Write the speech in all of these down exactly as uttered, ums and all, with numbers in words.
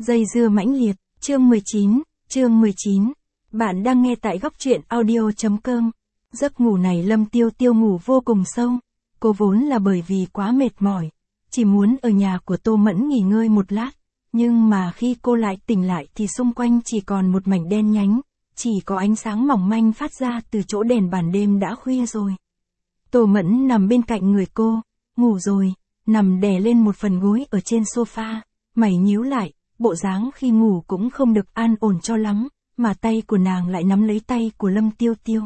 Dây dưa mãnh liệt, chương mười chín, chương mười chín. Bạn đang nghe tại góc truyện audio.com. Giấc ngủ này Lâm Tiêu Tiêu ngủ vô cùng sâu. Cô vốn là bởi vì quá mệt mỏi, chỉ muốn ở nhà của Tô Mẫn nghỉ ngơi một lát. Nhưng mà khi cô lại tỉnh lại thì xung quanh chỉ còn một mảnh đen nhánh, chỉ có ánh sáng mỏng manh phát ra từ chỗ đèn bàn đêm đã khuya rồi. Tô Mẫn nằm bên cạnh người cô, ngủ rồi, nằm đè lên một phần gối ở trên sofa, mày nhíu lại, bộ dáng khi ngủ cũng không được an ổn cho lắm, mà tay của nàng lại nắm lấy tay của Lâm Tiêu Tiêu.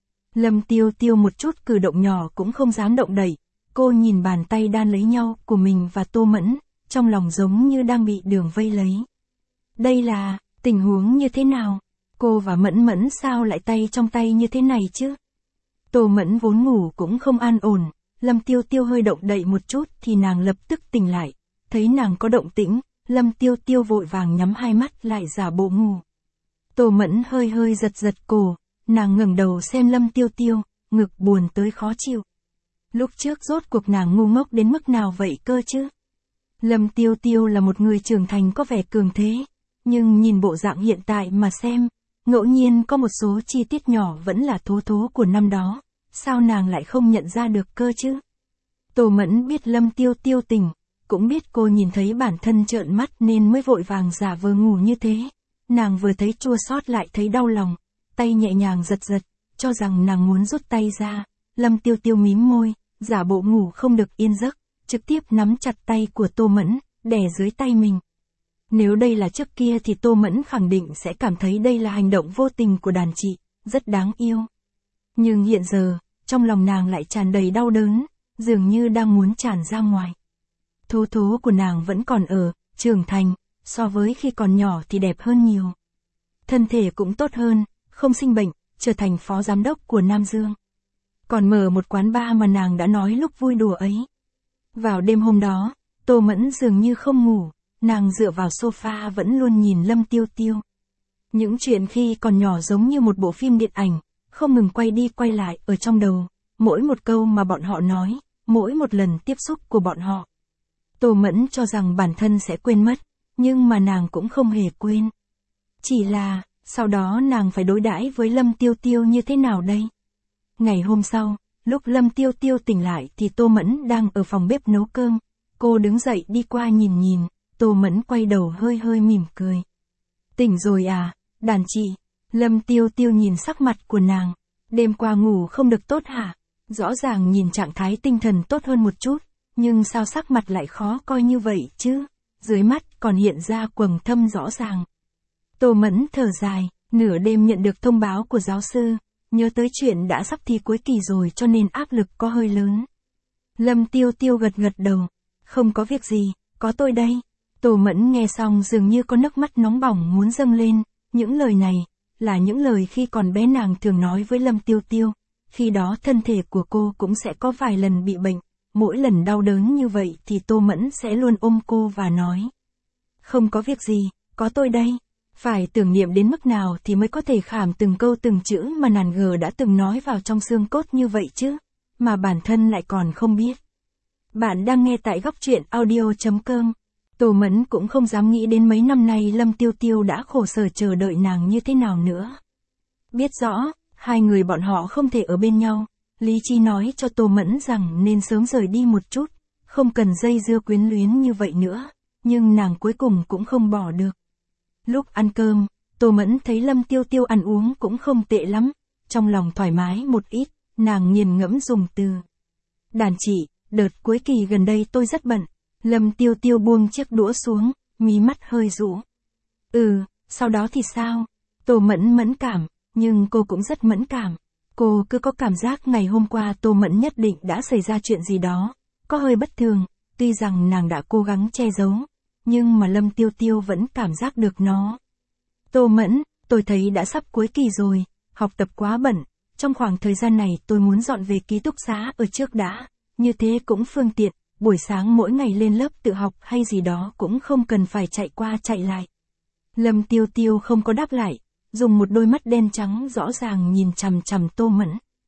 Lâm Tiêu Tiêu một chút cử động nhỏ cũng không dám động đậy, cô nhìn bàn tay đan lấy nhau của mình và Tô Mẫn, trong lòng giống như đang bị đường vây lấy. Đây là, tình huống như thế nào? Cô và Mẫn Mẫn sao lại tay trong tay như thế này chứ? Tô Mẫn vốn ngủ cũng không an ổn, Lâm Tiêu Tiêu hơi động đậy một chút thì nàng lập tức tỉnh lại, thấy nàng có động tĩnh, Lâm Tiêu Tiêu vội vàng nhắm hai mắt lại giả bộ ngủ. Tô Mẫn hơi hơi giật giật cổ, nàng ngẩng đầu xem Lâm Tiêu Tiêu, ngực buồn tới khó chịu. Lúc trước rốt cuộc nàng ngu ngốc đến mức nào vậy cơ chứ? Lâm Tiêu Tiêu là một người trưởng thành có vẻ cường thế, nhưng nhìn bộ dạng hiện tại mà xem, ngẫu nhiên có một số chi tiết nhỏ vẫn là thố thố của năm đó, sao nàng lại không nhận ra được cơ chứ? Tô Mẫn biết Lâm Tiêu Tiêu tỉnh, cũng biết cô nhìn thấy bản thân trợn mắt nên mới vội vàng giả vờ ngủ như thế. Nàng vừa thấy chua xót lại thấy đau lòng, tay nhẹ nhàng giật giật, cho rằng nàng muốn rút tay ra. Lâm Tiêu Tiêu mím môi, giả bộ ngủ không được yên giấc, trực tiếp nắm chặt tay của Tô Mẫn, đè dưới tay mình. Nếu đây là trước kia thì Tô Mẫn khẳng định sẽ cảm thấy đây là hành động vô tình của đàn chị, rất đáng yêu. Nhưng hiện giờ, trong lòng nàng lại tràn đầy đau đớn, dường như đang muốn tràn ra ngoài. Thố thố của nàng vẫn còn ở, trưởng thành, so với khi còn nhỏ thì đẹp hơn nhiều. Thân thể cũng tốt hơn, không sinh bệnh, trở thành phó giám đốc của Nam Dương. Còn mở một quán bar mà nàng đã nói lúc vui đùa ấy. Vào đêm hôm đó, Tô Mẫn dường như không ngủ, nàng dựa vào sofa vẫn luôn nhìn Lâm Tiêu Tiêu. Những chuyện khi còn nhỏ giống như một bộ phim điện ảnh, không ngừng quay đi quay lại ở trong đầu, mỗi một câu mà bọn họ nói, mỗi một lần tiếp xúc của bọn họ. Tô Mẫn cho rằng bản thân sẽ quên mất, nhưng mà nàng cũng không hề quên. Chỉ là, sau đó nàng phải đối đãi với Lâm Tiêu Tiêu như thế nào đây? Ngày hôm sau, lúc Lâm Tiêu Tiêu tỉnh lại thì Tô Mẫn đang ở phòng bếp nấu cơm. Cô đứng dậy đi qua nhìn nhìn, Tô Mẫn quay đầu hơi hơi mỉm cười. Tỉnh rồi à, đàn chị? Lâm Tiêu Tiêu nhìn sắc mặt của nàng. Đêm qua ngủ không được tốt hả? Rõ ràng nhìn trạng thái tinh thần tốt hơn một chút, nhưng sao sắc mặt lại khó coi như vậy chứ? Dưới mắt còn hiện ra quầng thâm rõ ràng. Tô Mẫn thở dài, nửa đêm nhận được thông báo của giáo sư, nhớ tới chuyện đã sắp thi cuối kỳ rồi cho nên áp lực có hơi lớn. Lâm Tiêu Tiêu gật gật đầu, không có việc gì, có tôi đây. Tô Mẫn nghe xong dường như có nước mắt nóng bỏng muốn dâng lên, những lời này, là những lời khi còn bé nàng thường nói với Lâm Tiêu Tiêu, khi đó thân thể của cô cũng sẽ có vài lần bị bệnh, mỗi lần đau đớn như vậy thì Tô Mẫn sẽ luôn ôm cô và nói. Không có việc gì, có tôi đây. Phải tưởng niệm đến mức nào thì mới có thể khảm từng câu từng chữ mà nàng gờ đã từng nói vào trong xương cốt như vậy chứ, mà bản thân lại còn không biết. Bạn đang nghe tại góc truyện audio.com. Tô Mẫn cũng không dám nghĩ đến mấy năm nay Lâm Tiêu Tiêu đã khổ sở chờ đợi nàng như thế nào nữa. Biết rõ, hai người bọn họ không thể ở bên nhau, lý trí nói cho Tô Mẫn rằng nên sớm rời đi một chút, không cần dây dưa quyến luyến như vậy nữa, nhưng nàng cuối cùng cũng không bỏ được. Lúc ăn cơm, Tô Mẫn thấy Lâm Tiêu Tiêu ăn uống cũng không tệ lắm, trong lòng thoải mái một ít, nàng nghiền ngẫm dùng từ. Đàn chị, đợt cuối kỳ gần đây tôi rất bận. Lâm Tiêu Tiêu buông chiếc đũa xuống, mí mắt hơi rũ. Ừ, sau đó thì sao? Tô Mẫn mẫn cảm, nhưng cô cũng rất mẫn cảm. Cô cứ có cảm giác ngày hôm qua Tô Mẫn nhất định đã xảy ra chuyện gì đó, có hơi bất thường, tuy rằng nàng đã cố gắng che giấu, nhưng mà Lâm Tiêu Tiêu vẫn cảm giác được nó. Tô Mẫn, tôi thấy đã sắp cuối kỳ rồi, học tập quá bận, trong khoảng thời gian này tôi muốn dọn về ký túc xá ở trước đã, như thế cũng phương tiện. Buổi sáng mỗi ngày lên lớp tự học hay gì đó cũng không cần phải chạy qua chạy lại. Lâm Tiêu Tiêu không có đáp lại, dùng một đôi mắt đen trắng rõ ràng nhìn chằm chằm Tô Mẫn.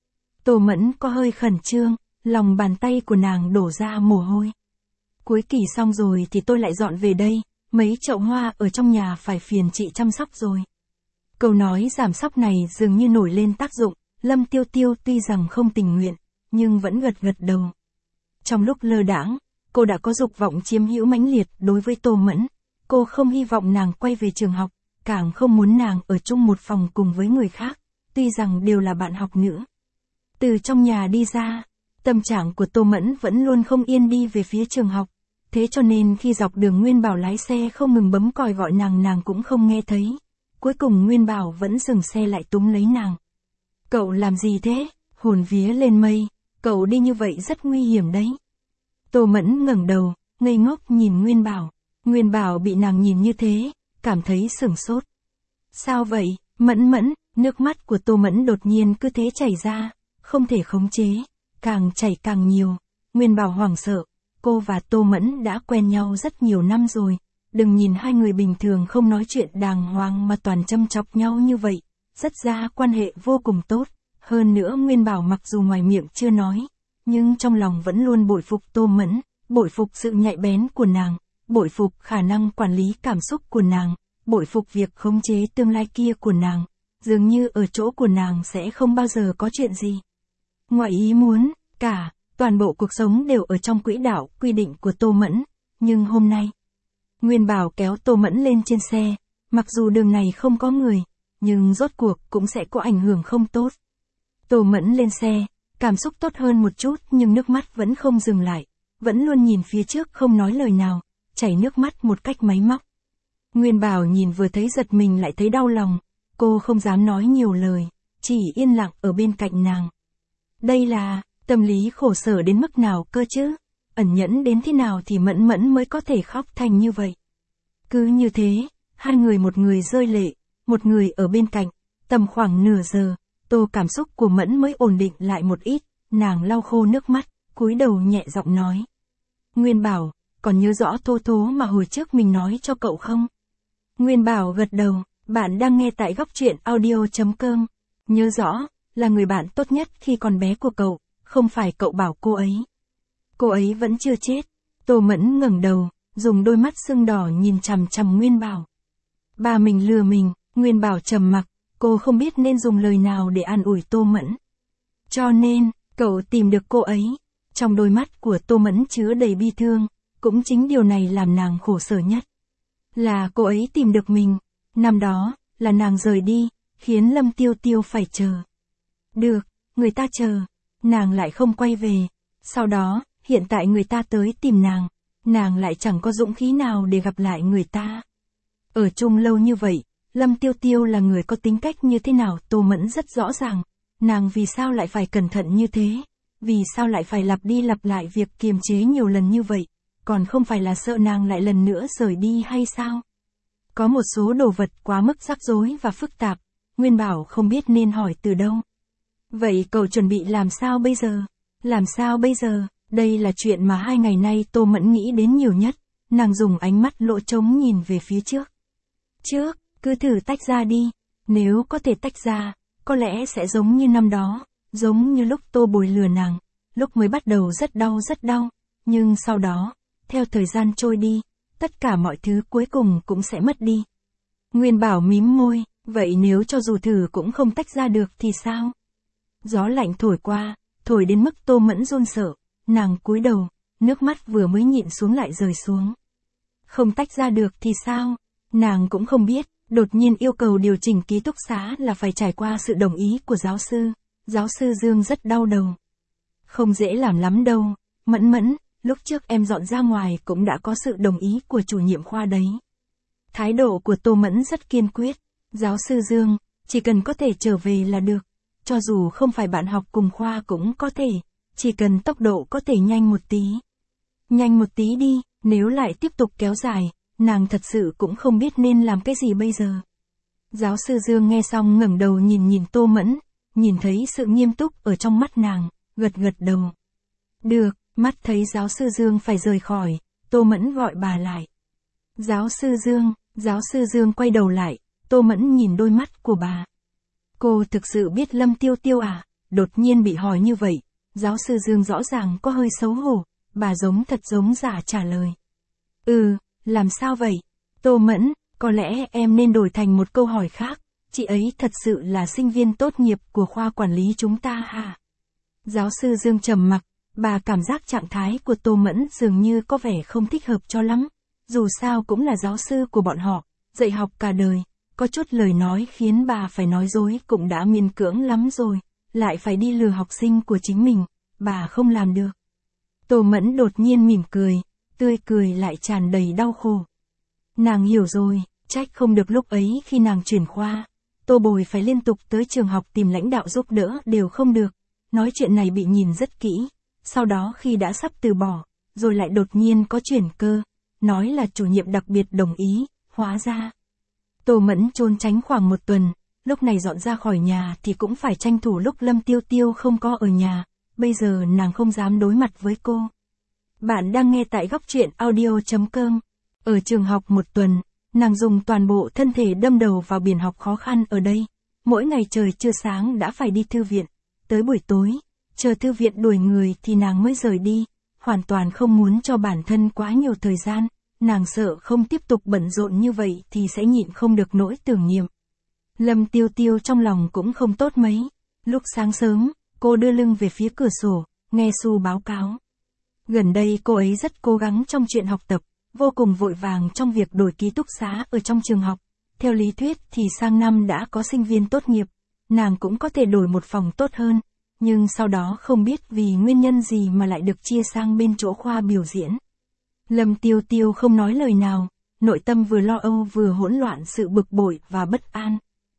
Tô Mẫn có hơi khẩn trương, lòng bàn tay của nàng đổ ra mồ hôi. Cuối kỳ xong rồi thì tôi lại dọn về đây, mấy chậu hoa ở trong nhà phải phiền chị chăm sóc rồi. Câu nói giảm sóc này dường như nổi lên tác dụng, Lâm Tiêu Tiêu tuy rằng không tình nguyện, nhưng vẫn gật gật đầu. Trong lúc lơ đãng, cô đã có dục vọng chiếm hữu mãnh liệt đối với Tô Mẫn. Cô không hy vọng nàng quay về trường học, càng không muốn nàng ở chung một phòng cùng với người khác, tuy rằng đều là bạn học nữa. Từ trong nhà đi ra, tâm trạng của Tô Mẫn vẫn luôn không yên đi về phía trường học. Thế cho nên khi dọc đường Nguyên Bảo lái xe không ngừng bấm còi gọi nàng nàng cũng không nghe thấy. Cuối cùng Nguyên Bảo vẫn dừng xe lại túm lấy nàng. Cậu làm gì thế? Hồn vía lên mây, cậu đi như vậy rất nguy hiểm đấy. Tô Mẫn ngẩng đầu, ngây ngốc nhìn Nguyên Bảo. Nguyên Bảo bị nàng nhìn như thế, cảm thấy sửng sốt. Sao vậy, Mẫn Mẫn? Nước mắt của Tô Mẫn đột nhiên cứ thế chảy ra, không thể khống chế, càng chảy càng nhiều. Nguyên Bảo hoảng sợ, cô và Tô Mẫn đã quen nhau rất nhiều năm rồi. Đừng nhìn hai người bình thường không nói chuyện đàng hoàng mà toàn châm chọc nhau như vậy, rất ra quan hệ vô cùng tốt. Hơn nữa Nguyên Bảo mặc dù ngoài miệng chưa nói, nhưng trong lòng vẫn luôn bội phục Tô Mẫn, bội phục sự nhạy bén của nàng, bội phục khả năng quản lý cảm xúc của nàng, bội phục việc khống chế tương lai kia của nàng. Dường như ở chỗ của nàng sẽ không bao giờ có chuyện gì ngoài ý muốn, cả, toàn bộ cuộc sống đều ở trong quỹ đạo quy định của Tô Mẫn. Nhưng hôm nay, Nguyên Bảo kéo Tô Mẫn lên trên xe, mặc dù đường này không có người, nhưng rốt cuộc cũng sẽ có ảnh hưởng không tốt. Tô Mẫn lên xe, cảm xúc tốt hơn một chút nhưng nước mắt vẫn không dừng lại, vẫn luôn nhìn phía trước không nói lời nào, chảy nước mắt một cách máy móc. Nguyên Bảo nhìn vừa thấy giật mình lại thấy đau lòng, cô không dám nói nhiều lời, chỉ yên lặng ở bên cạnh nàng. Đây là, tâm lý khổ sở đến mức nào cơ chứ? Ẩn nhẫn đến thế nào thì Mẫn Mẫn mới có thể khóc thành như vậy? Cứ như thế, hai người một người rơi lệ, một người ở bên cạnh, tầm khoảng nửa giờ, Tô cảm xúc của Mẫn mới ổn định lại một ít, nàng lau khô nước mắt, cúi đầu nhẹ giọng nói. Nguyên Bảo, còn nhớ rõ Thô Thố mà hồi trước mình nói cho cậu không? Nguyên Bảo gật đầu, bạn đang nghe tại góc truyện audio chấm com. Nhớ rõ, là người bạn tốt nhất khi còn bé của cậu, không phải cậu bảo cô ấy. Cô ấy vẫn chưa chết. Tô Mẫn ngẩng đầu, dùng đôi mắt sưng đỏ nhìn chằm chằm Nguyên Bảo. Ba mình lừa mình, Nguyên Bảo trầm mặc, cô không biết nên dùng lời nào để an ủi Tô Mẫn. Cho nên, cậu tìm được cô ấy. Trong đôi mắt của Tô Mẫn chứa đầy bi thương, cũng chính điều này làm nàng khổ sở nhất. Là cô ấy tìm được mình, năm đó, là nàng rời đi, khiến Lâm Tiêu Tiêu phải chờ. Được, người ta chờ, nàng lại không quay về. Sau đó, hiện tại người ta tới tìm nàng, nàng lại chẳng có dũng khí nào để gặp lại người ta. Ở chung lâu như vậy, Lâm Tiêu Tiêu là người có tính cách như thế nào Tô Mẫn rất rõ ràng. Nàng vì sao lại phải cẩn thận như thế? Vì sao lại phải lặp đi lặp lại việc kiềm chế nhiều lần như vậy? Còn không phải là sợ nàng lại lần nữa rời đi hay sao? Có một số đồ vật quá mức rắc rối và phức tạp, Nguyên Bảo không biết nên hỏi từ đâu. Vậy cậu chuẩn bị làm sao bây giờ? Làm sao bây giờ? Đây là chuyện mà hai ngày nay Tô Mẫn nghĩ đến nhiều nhất. Nàng dùng ánh mắt lỗ trống nhìn về phía trước. Trước, cứ thử tách ra đi. Nếu có thể tách ra, có lẽ sẽ giống như năm đó, giống như lúc Tô Bồi lừa nàng. Lúc mới bắt đầu rất đau rất đau, nhưng sau đó, theo thời gian trôi đi, tất cả mọi thứ cuối cùng cũng sẽ mất đi. Nguyên Bảo mím môi, vậy nếu cho dù thử cũng không tách ra được thì sao? Gió lạnh thổi qua, thổi đến mức Tô Mẫn run sợ, nàng cúi đầu, nước mắt vừa mới nhịn xuống lại rơi xuống. Không tách ra được thì sao? Nàng cũng không biết, đột nhiên yêu cầu điều chỉnh ký túc xá là phải trải qua sự đồng ý của giáo sư. Giáo sư Dương rất đau đầu. Không dễ làm lắm đâu, Mẫn Mẫn, lúc trước em dọn ra ngoài cũng đã có sự đồng ý của chủ nhiệm khoa đấy. Thái độ của Tô Mẫn rất kiên quyết. Giáo sư Dương, chỉ cần có thể trở về là được. Cho dù không phải bạn học cùng khoa cũng có thể, chỉ cần tốc độ có thể nhanh một tí. Nhanh một tí đi, nếu lại tiếp tục kéo dài, nàng thật sự cũng không biết nên làm cái gì bây giờ. Giáo sư Dương nghe xong ngẩng đầu nhìn nhìn Tô Mẫn, nhìn thấy sự nghiêm túc ở trong mắt nàng, gật gật đầu. Được, mắt thấy giáo sư Dương phải rời khỏi, Tô Mẫn gọi bà lại. Giáo sư Dương, giáo sư Dương quay đầu lại, Tô Mẫn nhìn đôi mắt của bà. Cô thực sự biết Lâm Tiêu Tiêu à? Đột nhiên bị hỏi như vậy, giáo sư Dương rõ ràng có hơi xấu hổ, bà giống thật giống giả trả lời. Ừ, làm sao vậy? Tô Mẫn, có lẽ em nên đổi thành một câu hỏi khác, chị ấy thật sự là sinh viên tốt nghiệp của khoa quản lý chúng ta hả? Giáo sư Dương trầm mặc, bà cảm giác trạng thái của Tô Mẫn dường như có vẻ không thích hợp cho lắm. Dù sao cũng là giáo sư của bọn họ, dạy học cả đời, có chút lời nói khiến bà phải nói dối cũng đã miễn cưỡng lắm rồi, lại phải đi lừa học sinh của chính mình, bà không làm được. Tô Mẫn đột nhiên mỉm cười, tươi cười lại tràn đầy đau khổ. Nàng hiểu rồi, trách không được lúc ấy khi nàng chuyển khoa, Tô Bồi phải liên tục tới trường học tìm lãnh đạo giúp đỡ đều không được, nói chuyện này bị nhìn rất kỹ, sau đó khi đã sắp từ bỏ, rồi lại đột nhiên có chuyển cơ, nói là chủ nhiệm đặc biệt đồng ý, hóa ra. Tô Mẫn trốn tránh khoảng một tuần, lúc này dọn ra khỏi nhà thì cũng phải tranh thủ lúc Lâm Tiêu Tiêu không có ở nhà, bây giờ nàng không dám đối mặt với cô. Bạn đang nghe tại góc truyện audio.com. Ở trường học một tuần, nàng dùng toàn bộ thân thể đâm đầu vào biển học khó khăn ở đây. Mỗi ngày trời chưa sáng đã phải đi thư viện. Tới buổi tối, chờ thư viện đuổi người thì nàng mới rời đi. Hoàn toàn không muốn cho bản thân quá nhiều thời gian. Nàng sợ không tiếp tục bận rộn như vậy thì sẽ nhịn không được nỗi tưởng niệm. Lâm Tiêu Tiêu trong lòng cũng không tốt mấy. Lúc sáng sớm, cô đưa lưng về phía cửa sổ, nghe Su báo cáo. Gần đây cô ấy rất cố gắng trong chuyện học tập, vô cùng vội vàng trong việc đổi ký túc xá ở trong trường học. Theo lý thuyết thì sang năm đã có sinh viên tốt nghiệp, nàng cũng có thể đổi một phòng tốt hơn, nhưng sau đó không biết vì nguyên nhân gì mà lại được chia sang bên chỗ khoa biểu diễn. Lâm Tiêu Tiêu không nói lời nào, nội tâm vừa lo âu vừa hỗn loạn sự bực bội và bất an.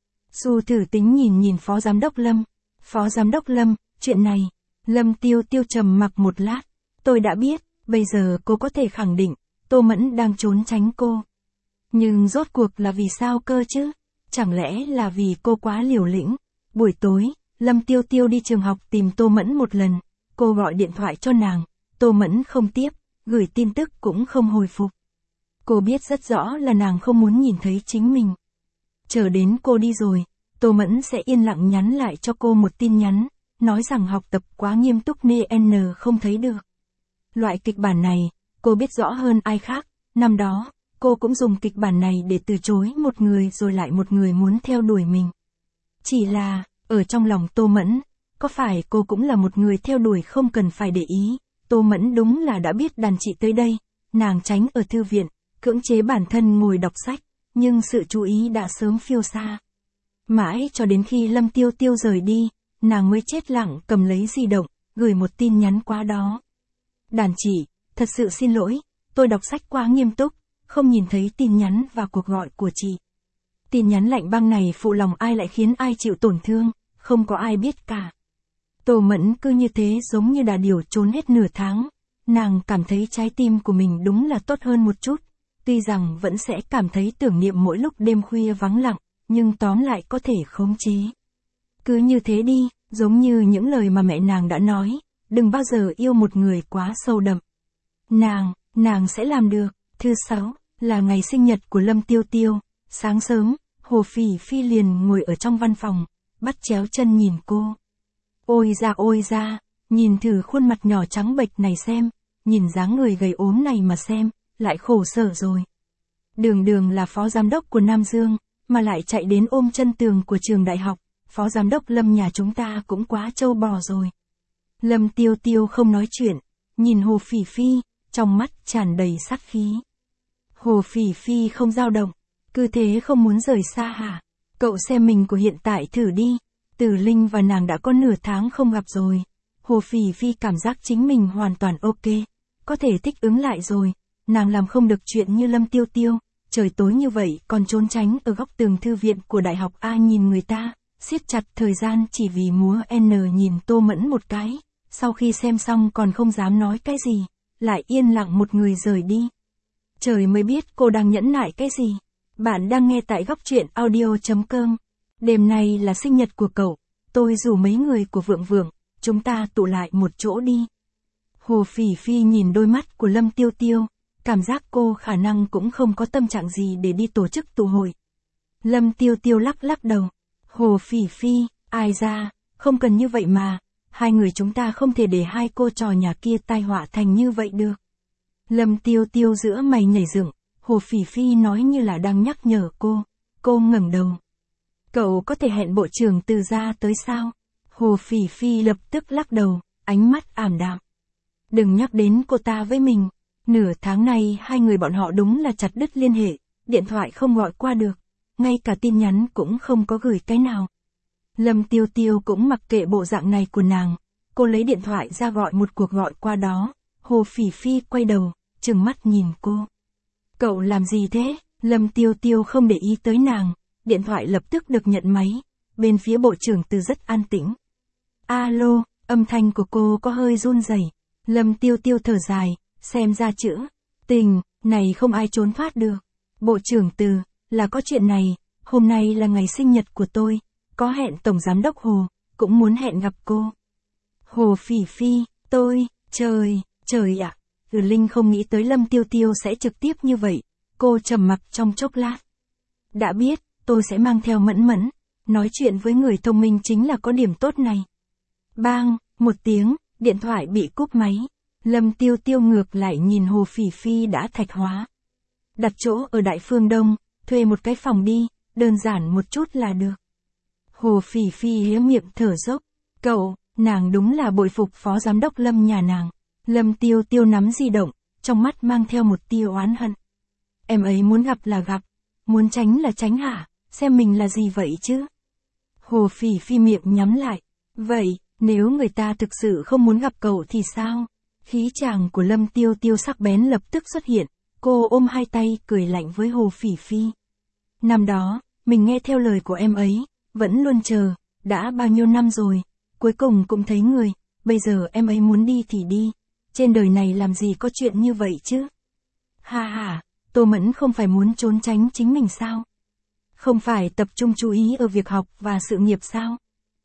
Su thử tính nhìn nhìn Phó Giám đốc Lâm. Phó Giám đốc Lâm, chuyện này. Lâm Tiêu Tiêu trầm mặc một lát. Tôi đã biết, bây giờ cô có thể khẳng định, Tô Mẫn đang trốn tránh cô. Nhưng rốt cuộc là vì sao cơ chứ? Chẳng lẽ là vì cô quá liều lĩnh? Buổi tối, Lâm Tiêu Tiêu đi trường học tìm Tô Mẫn một lần. Cô gọi điện thoại cho nàng, Tô Mẫn không tiếp, gửi tin tức cũng không hồi phục. Cô biết rất rõ là nàng không muốn nhìn thấy chính mình. Chờ đến cô đi rồi, Tô Mẫn sẽ yên lặng nhắn lại cho cô một tin nhắn, nói rằng học tập quá nghiêm túc nên N không thấy được. Loại kịch bản này, cô biết rõ hơn ai khác, năm đó, cô cũng dùng kịch bản này để từ chối một người rồi lại một người muốn theo đuổi mình. Chỉ là, ở trong lòng Tô Mẫn, có phải cô cũng là một người theo đuổi không cần phải để ý, Tô Mẫn đúng là đã biết đàn chị tới đây, nàng tránh ở thư viện, cưỡng chế bản thân ngồi đọc sách, nhưng sự chú ý đã sớm phiêu xa. Mãi cho đến khi Lâm Tiêu Tiêu rời đi, nàng mới chết lặng cầm lấy di động, gửi một tin nhắn qua đó. Đàn chị, thật sự xin lỗi, tôi đọc sách quá nghiêm túc, không nhìn thấy tin nhắn và cuộc gọi của chị. Tin nhắn lạnh băng này phụ lòng ai lại khiến ai chịu tổn thương, không có ai biết cả. Tô Mẫn cứ như thế giống như đà điểu trốn hết nửa tháng, nàng cảm thấy trái tim của mình đúng là tốt hơn một chút, tuy rằng vẫn sẽ cảm thấy tưởng niệm mỗi lúc đêm khuya vắng lặng, nhưng tóm lại có thể khống chế. Cứ như thế đi, giống như những lời mà mẹ nàng đã nói, đừng bao giờ yêu một người quá sâu đậm. Nàng, nàng sẽ làm được. Thứ sáu, là ngày sinh nhật của Lâm Tiêu Tiêu, sáng sớm, Hồ Phỉ Phi liền ngồi ở trong văn phòng, bắt chéo chân nhìn cô. Ôi ra ôi ra, nhìn thử khuôn mặt nhỏ trắng bệch này xem, nhìn dáng người gầy ốm này mà xem, lại khổ sở rồi. Đường đường là phó giám đốc của Nam Dương, mà lại chạy đến ôm chân tường của trường đại học, phó giám đốc Lâm nhà chúng ta cũng quá trâu bò rồi. Lâm Tiêu Tiêu không nói chuyện, nhìn Hồ Phỉ Phi, trong mắt tràn đầy sát khí. Hồ Phỉ Phi không dao động, cứ thế không muốn rời xa hả? Cậu xem mình của hiện tại thử đi, Từ Linh và nàng đã có nửa tháng không gặp rồi. Hồ Phỉ Phi cảm giác chính mình hoàn toàn ok, có thể thích ứng lại rồi, nàng làm không được chuyện như Lâm Tiêu Tiêu, trời tối như vậy còn trốn tránh ở góc tường thư viện của đại học A nhìn người ta, siết chặt thời gian chỉ vì múa N nhìn Tô Mẫn một cái, sau khi xem xong còn không dám nói cái gì, lại yên lặng một người rời đi. Trời mới biết cô đang nhẫn nại cái gì. Bạn đang nghe tại góc truyện audio.com. Đêm nay là sinh nhật của cậu, tôi rủ mấy người của Vượng Vượng, chúng ta tụ lại một chỗ đi. Hồ Phỉ Phi nhìn đôi mắt của Lâm Tiêu Tiêu, cảm giác cô khả năng cũng không có tâm trạng gì để đi tổ chức tụ hội. Lâm Tiêu Tiêu lắc lắc đầu. Hồ Phỉ Phi, ai ra, không cần như vậy mà, hai người chúng ta không thể để hai cô trò nhà kia tai họa thành như vậy được. Lâm Tiêu Tiêu giữa mày nhảy dựng, Hồ Phỉ Phi nói như là đang nhắc nhở cô. Cô ngẩng đầu. Cậu có thể hẹn bộ trưởng Từ ra tới sao? Hồ Phỉ Phi lập tức lắc đầu, ánh mắt ảm đạm. Đừng nhắc đến cô ta với mình. Nửa tháng này hai người bọn họ đúng là chặt đứt liên hệ, điện thoại không gọi qua được, ngay cả tin nhắn cũng không có gửi cái nào. Lâm Tiêu Tiêu cũng mặc kệ bộ dạng này của nàng, cô lấy điện thoại ra gọi một cuộc gọi qua đó. Hồ Phỉ Phi quay đầu, trừng mắt nhìn cô. Cậu làm gì thế? Lâm Tiêu Tiêu không để ý tới nàng, điện thoại lập tức được nhận máy, bên phía bộ trưởng Từ rất an tĩnh. Alo, âm thanh của cô có hơi run rẩy. Lâm Tiêu Tiêu thở dài, xem ra chữ tình này không ai trốn thoát được. Bộ trưởng Từ, là có chuyện này, hôm nay là ngày sinh nhật của tôi, có hẹn Tổng Giám đốc Hồ, cũng muốn hẹn gặp cô. Hồ Phỉ Phi, tôi, trời, trời ạ, ừ, Linh không nghĩ tới Lâm Tiêu Tiêu sẽ trực tiếp như vậy, cô trầm mặc trong chốc lát. Đã biết, tôi sẽ mang theo Mẫn Mẫn, nói chuyện với người thông minh chính là có điểm tốt này. Bang, một tiếng, điện thoại bị cúp máy. Lâm Tiêu Tiêu ngược lại nhìn Hồ Phỉ Phi đã thạch hóa. Đặt chỗ ở Đại Phương Đông, thuê một cái phòng đi, đơn giản một chút là được. Hồ Phỉ Phi hé miệng thở dốc. Cậu, nàng đúng là bội phục phó giám đốc Lâm nhà nàng. Lâm Tiêu Tiêu nắm di động, trong mắt mang theo một tia oán hận. Em ấy muốn gặp là gặp, muốn tránh là tránh hả, xem mình là gì vậy chứ? Hồ Phỉ Phi miệng nhắm lại. Vậy, nếu người ta thực sự không muốn gặp cậu thì sao? Khí chàng của Lâm Tiêu Tiêu sắc bén lập tức xuất hiện, cô ôm hai tay cười lạnh với Hồ Phỉ Phi. Năm đó, mình nghe theo lời của em ấy, vẫn luôn chờ, đã bao nhiêu năm rồi, cuối cùng cũng thấy người, bây giờ em ấy muốn đi thì đi, trên đời này làm gì có chuyện như vậy chứ? Ha ha, Tô Mẫn không phải muốn trốn tránh chính mình sao? Không phải tập trung chú ý ở việc học và sự nghiệp sao?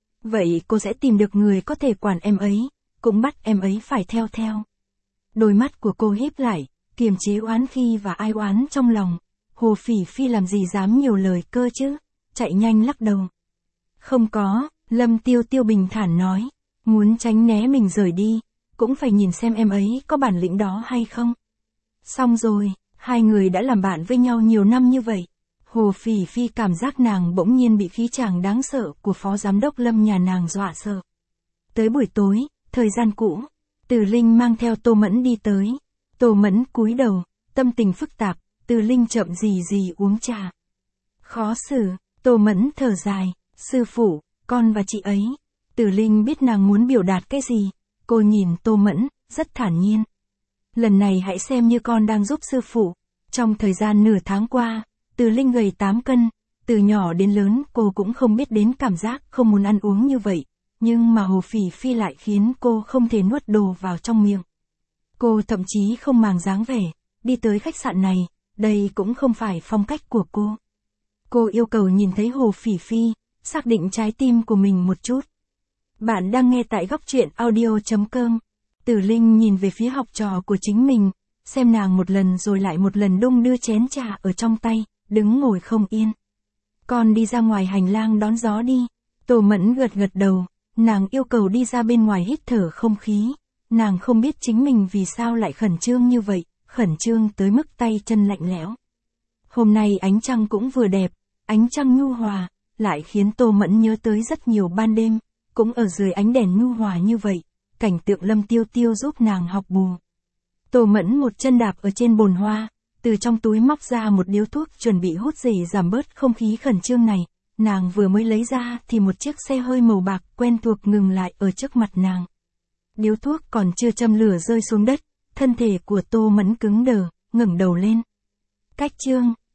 Vậy cô sẽ tìm được người có thể quản em ấy, cũng bắt em ấy phải theo theo. Đôi mắt của cô híp lại, kiềm chế oán khi và ai oán trong lòng. Hồ Phỉ Phi làm gì dám nhiều lời cơ chứ, chạy nhanh lắc đầu. Không có, Lâm Tiêu Tiêu bình thản nói, muốn tránh né mình rời đi, cũng phải nhìn xem em ấy có bản lĩnh đó hay không. Xong rồi, hai người đã làm bạn với nhau nhiều năm như vậy. Hồ Phỉ Phi cảm giác nàng bỗng nhiên bị khí chàng đáng sợ của phó giám đốc Lâm nhà nàng dọa sợ. Tới buổi tối, thời gian cũ, Từ Linh mang theo Tô Mẫn đi tới. Tô Mẫn cúi đầu, tâm tình phức tạp, Từ Linh chậm gì gì uống trà. Khó xử, Tô Mẫn thở dài, sư phụ, con và chị ấy. Từ Linh biết nàng muốn biểu đạt cái gì, cô nhìn Tô Mẫn, rất thản nhiên. Lần này hãy xem như con đang giúp sư phụ. Trong thời gian nửa tháng qua, Từ Linh gầy tám cân, từ nhỏ đến lớn cô cũng không biết đến cảm giác không muốn ăn uống như vậy, nhưng mà Hồ Phỉ Phi lại khiến cô không thể nuốt đồ vào trong miệng. Cô thậm chí không màng dáng vẻ, đi tới khách sạn này, đây cũng không phải phong cách của cô. Cô yêu cầu nhìn thấy Hồ Phỉ Phi, xác định trái tim của mình một chút. Bạn đang nghe tại góc truyện audio chấm com. Từ Linh nhìn về phía học trò của chính mình, xem nàng một lần rồi lại một lần đung đưa chén trà ở trong tay, đứng ngồi không yên. Con đi ra ngoài hành lang đón gió đi. Tô Mẫn gật gật đầu, nàng yêu cầu đi ra bên ngoài hít thở không khí. Nàng không biết chính mình vì sao lại khẩn trương như vậy, khẩn trương tới mức tay chân lạnh lẽo. Hôm nay ánh trăng cũng vừa đẹp, ánh trăng nhu hòa, lại khiến Tô Mẫn nhớ tới rất nhiều ban đêm, cũng ở dưới ánh đèn nhu hòa như vậy, cảnh tượng Lâm Tiêu Tiêu giúp nàng học bù. Tô Mẫn một chân đạp ở trên bồn hoa, từ trong túi móc ra một điếu thuốc chuẩn bị hút rỉ giảm bớt không khí khẩn trương này, nàng vừa mới lấy ra thì một chiếc xe hơi màu bạc quen thuộc ngừng lại ở trước mặt nàng. Điếu thuốc còn chưa châm lửa rơi xuống đất, thân thể của Tô Mẫn cứng đờ, ngẩng đầu lên. Cách chương